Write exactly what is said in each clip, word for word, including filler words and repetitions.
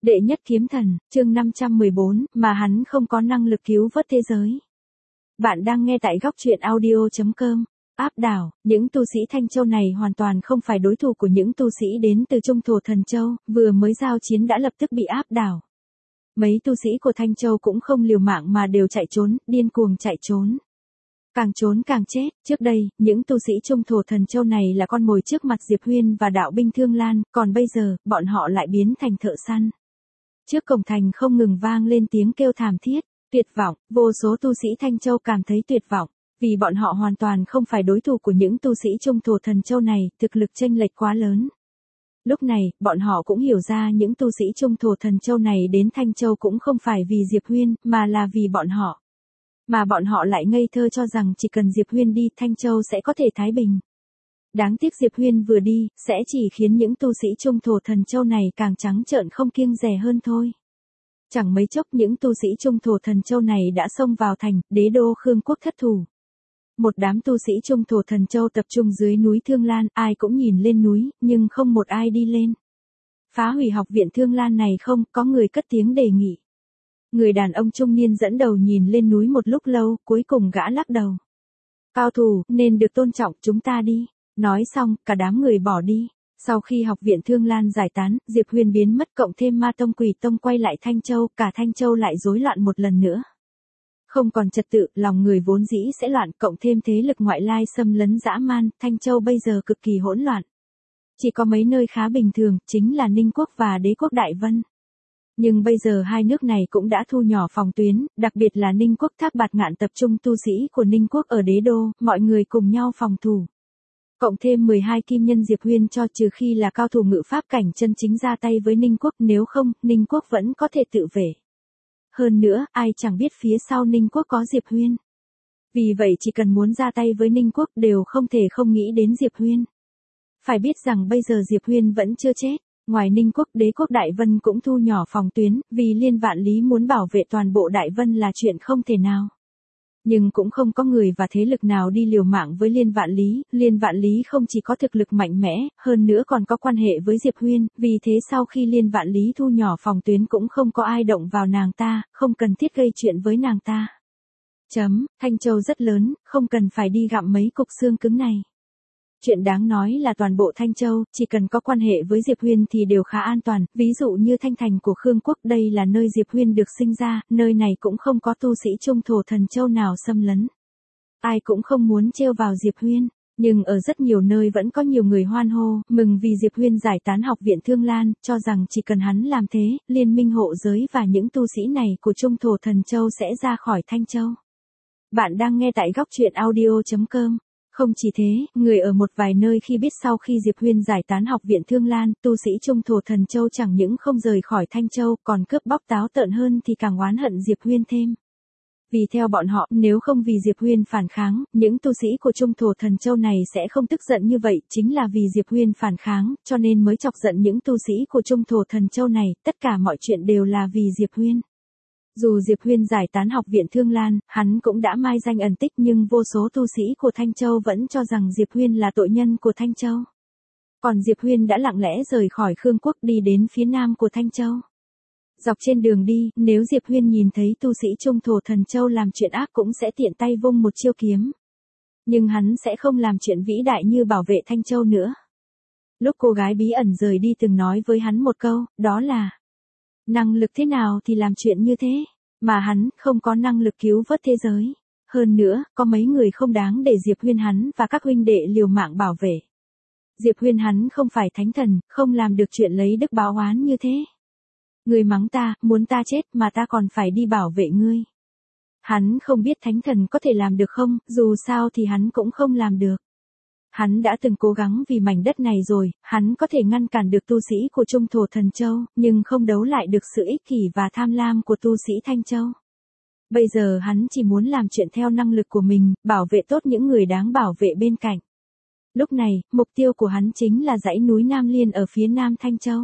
Đệ nhất kiếm thần, chương năm trăm mười bốn, mà hắn không có năng lực cứu vớt thế giới. Bạn đang nghe tại góc truyện audio chấm com. Áp đảo, những tu sĩ Thanh Châu này hoàn toàn không phải đối thủ của những tu sĩ đến từ Trung Thổ Thần Châu, vừa mới giao chiến đã lập tức bị áp đảo. Mấy tu sĩ của Thanh Châu cũng không liều mạng mà đều chạy trốn, điên cuồng chạy trốn. Càng trốn càng chết, trước đây, những tu sĩ Trung Thổ Thần Châu này là con mồi trước mặt Diệp Huyên và đạo binh Thương Lan, còn bây giờ, bọn họ lại biến thành thợ săn. Trước cổng thành không ngừng vang lên tiếng kêu thảm thiết, tuyệt vọng, vô số tu sĩ Thanh Châu cảm thấy tuyệt vọng, vì bọn họ hoàn toàn không phải đối thủ của những tu sĩ Trung Thổ Thần Châu này, thực lực chênh lệch quá lớn. Lúc này, bọn họ cũng hiểu ra những tu sĩ Trung Thổ Thần Châu này đến Thanh Châu cũng không phải vì Diệp Huyên, mà là vì bọn họ. Mà bọn họ lại ngây thơ cho rằng chỉ cần Diệp Huyên đi, Thanh Châu sẽ có thể thái bình. Đáng tiếc Diệp Huyên vừa đi, sẽ chỉ khiến những tu sĩ Trung Thổ Thần Châu này càng trắng trợn không kiêng dè hơn thôi. Chẳng mấy chốc những tu sĩ Trung Thổ Thần Châu này đã xông vào thành, đế đô Khương Quốc thất thủ. Một đám tu sĩ Trung Thổ Thần Châu tập trung dưới núi Thương Lan, ai cũng nhìn lên núi, nhưng không một ai đi lên. Phá hủy học viện Thương Lan này không, có người cất tiếng đề nghị. Người đàn ông trung niên dẫn đầu nhìn lên núi một lúc lâu, cuối cùng gã lắc đầu. Cao thủ, nên được tôn trọng, chúng ta đi. Nói xong, cả đám người bỏ đi. Sau khi học viện Thương Lan giải tán, Diệp Huyên biến mất cộng thêm Ma Tông Quỷ Tông quay lại Thanh Châu, cả Thanh Châu lại rối loạn một lần nữa. Không còn trật tự, lòng người vốn dĩ sẽ loạn, cộng thêm thế lực ngoại lai xâm lấn dã man, Thanh Châu bây giờ cực kỳ hỗn loạn. Chỉ có mấy nơi khá bình thường, chính là Ninh Quốc và Đế Quốc Đại Vân. Nhưng bây giờ hai nước này cũng đã thu nhỏ phòng tuyến, đặc biệt là Ninh Quốc Thác Bạt Ngạn tập trung tu sĩ của Ninh Quốc ở đế đô, mọi người cùng nhau phòng thủ. Cộng thêm mười hai kim nhân Diệp Huyên cho trừ khi là cao thủ ngự pháp cảnh chân chính ra tay với Ninh Quốc, nếu không, Ninh Quốc vẫn có thể tự vệ. Hơn nữa, ai chẳng biết phía sau Ninh Quốc có Diệp Huyên. Vì vậy chỉ cần muốn ra tay với Ninh Quốc đều không thể không nghĩ đến Diệp Huyên. Phải biết rằng bây giờ Diệp Huyên vẫn chưa chết. Ngoài Ninh Quốc, Đế Quốc Đại Vân cũng thu nhỏ phòng tuyến, vì Liên Vạn Lý muốn bảo vệ toàn bộ Đại Vân là chuyện không thể nào. Nhưng cũng không có người và thế lực nào đi liều mạng với Liên Vạn Lý, Liên Vạn Lý không chỉ có thực lực mạnh mẽ, hơn nữa còn có quan hệ với Diệp Huyên, vì thế sau khi Liên Vạn Lý thu nhỏ phòng tuyến cũng không có ai động vào nàng ta, không cần thiết gây chuyện với nàng ta. Chấm, Thanh Châu rất lớn, không cần phải đi gặm mấy cục xương cứng này. Chuyện đáng nói là toàn bộ Thanh Châu, chỉ cần có quan hệ với Diệp Huyên thì đều khá an toàn, ví dụ như Thanh Thành của Khương Quốc, đây là nơi Diệp Huyên được sinh ra, nơi này cũng không có tu sĩ Trung Thổ Thần Châu nào xâm lấn. Ai cũng không muốn trêu vào Diệp Huyên, nhưng ở rất nhiều nơi vẫn có nhiều người hoan hô, mừng vì Diệp Huyên giải tán học viện Thương Lan, cho rằng chỉ cần hắn làm thế, liên minh hộ giới và những tu sĩ này của Trung Thổ Thần Châu sẽ ra khỏi Thanh Châu. Bạn đang nghe tại góc truyện audio chấm com. Không chỉ thế, người ở một vài nơi khi biết sau khi Diệp Huyên giải tán học viện Thương Lan, tu sĩ Trung Thổ Thần Châu chẳng những không rời khỏi Thanh Châu, còn cướp bóc táo tợn hơn thì càng oán hận Diệp Huyên thêm. Vì theo bọn họ, nếu không vì Diệp Huyên phản kháng, những tu sĩ của Trung Thổ Thần Châu này sẽ không tức giận như vậy, chính là vì Diệp Huyên phản kháng, cho nên mới chọc giận những tu sĩ của Trung Thổ Thần Châu này, tất cả mọi chuyện đều là vì Diệp Huyên. Dù Diệp Huyên giải tán học viện Thương Lan, hắn cũng đã mai danh ẩn tích nhưng vô số tu sĩ của Thanh Châu vẫn cho rằng Diệp Huyên là tội nhân của Thanh Châu. Còn Diệp Huyên đã lặng lẽ rời khỏi Khương Quốc đi đến phía nam của Thanh Châu. Dọc trên đường đi, nếu Diệp Huyên nhìn thấy tu sĩ Trung Thổ Thần Châu làm chuyện ác cũng sẽ tiện tay vung một chiêu kiếm. Nhưng hắn sẽ không làm chuyện vĩ đại như bảo vệ Thanh Châu nữa. Lúc cô gái bí ẩn rời đi từng nói với hắn một câu, đó là: năng lực thế nào thì làm chuyện như thế, mà hắn không có năng lực cứu vớt thế giới. Hơn nữa, có mấy người không đáng để Diệp Huyên hắn và các huynh đệ liều mạng bảo vệ. Diệp Huyên hắn không phải thánh thần, không làm được chuyện lấy đức báo oán như thế. Ngươi mắng ta, muốn ta chết mà ta còn phải đi bảo vệ ngươi. Hắn không biết thánh thần có thể làm được không, dù sao thì hắn cũng không làm được. Hắn đã từng cố gắng vì mảnh đất này rồi, hắn có thể ngăn cản được tu sĩ của Trung Thổ Thần Châu, nhưng không đấu lại được sự ích kỷ và tham lam của tu sĩ Thanh Châu. Bây giờ hắn chỉ muốn làm chuyện theo năng lực của mình, bảo vệ tốt những người đáng bảo vệ bên cạnh. Lúc này, mục tiêu của hắn chính là dãy núi Nam Liên ở phía nam Thanh Châu.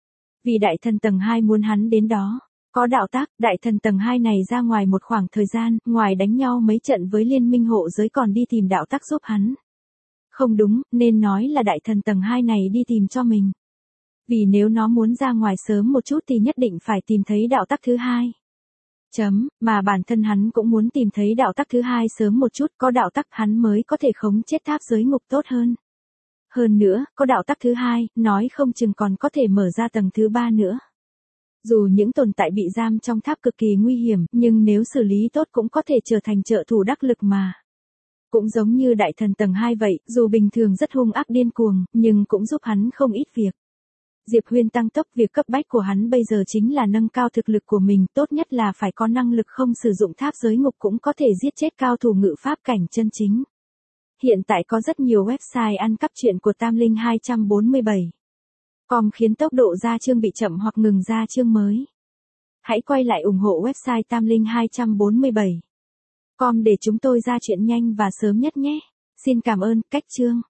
Vì đại thần tầng hai muốn hắn đến đó. Có đạo tác, đại thần tầng hai này ra ngoài một khoảng thời gian, ngoài đánh nhau mấy trận với liên minh hộ giới còn đi tìm đạo tác giúp hắn. Không đúng, nên nói là đại thần tầng hai này đi tìm cho mình. Vì nếu nó muốn ra ngoài sớm một chút thì nhất định phải tìm thấy đạo tắc thứ hai. Chấm, mà bản thân hắn cũng muốn tìm thấy đạo tắc thứ hai sớm một chút, có đạo tắc hắn mới có thể khống chết tháp giới ngục tốt hơn. Hơn nữa, có đạo tắc thứ hai, nói không chừng còn có thể mở ra tầng thứ ba nữa. Dù những tồn tại bị giam trong tháp cực kỳ nguy hiểm, nhưng nếu xử lý tốt cũng có thể trở thành trợ thủ đắc lực mà. Cũng giống như đại thần tầng hai vậy, dù bình thường rất hung ác điên cuồng, nhưng cũng giúp hắn không ít việc. Diệp Huyên tăng tốc việc cấp bách của hắn bây giờ chính là nâng cao thực lực của mình, tốt nhất là phải có năng lực không sử dụng tháp giới ngục cũng có thể giết chết cao thủ ngự pháp cảnh chân chính. Hiện tại có rất nhiều website ăn cắp truyện của Tam Linh hai bốn bảy. Com khiến tốc độ ra chương bị chậm hoặc ngừng ra chương mới. Hãy quay lại ủng hộ website Tam Linh hai bốn bảy. Com để chúng tôi ra chuyện nhanh và sớm nhất nhé. Xin cảm ơn, cách chương.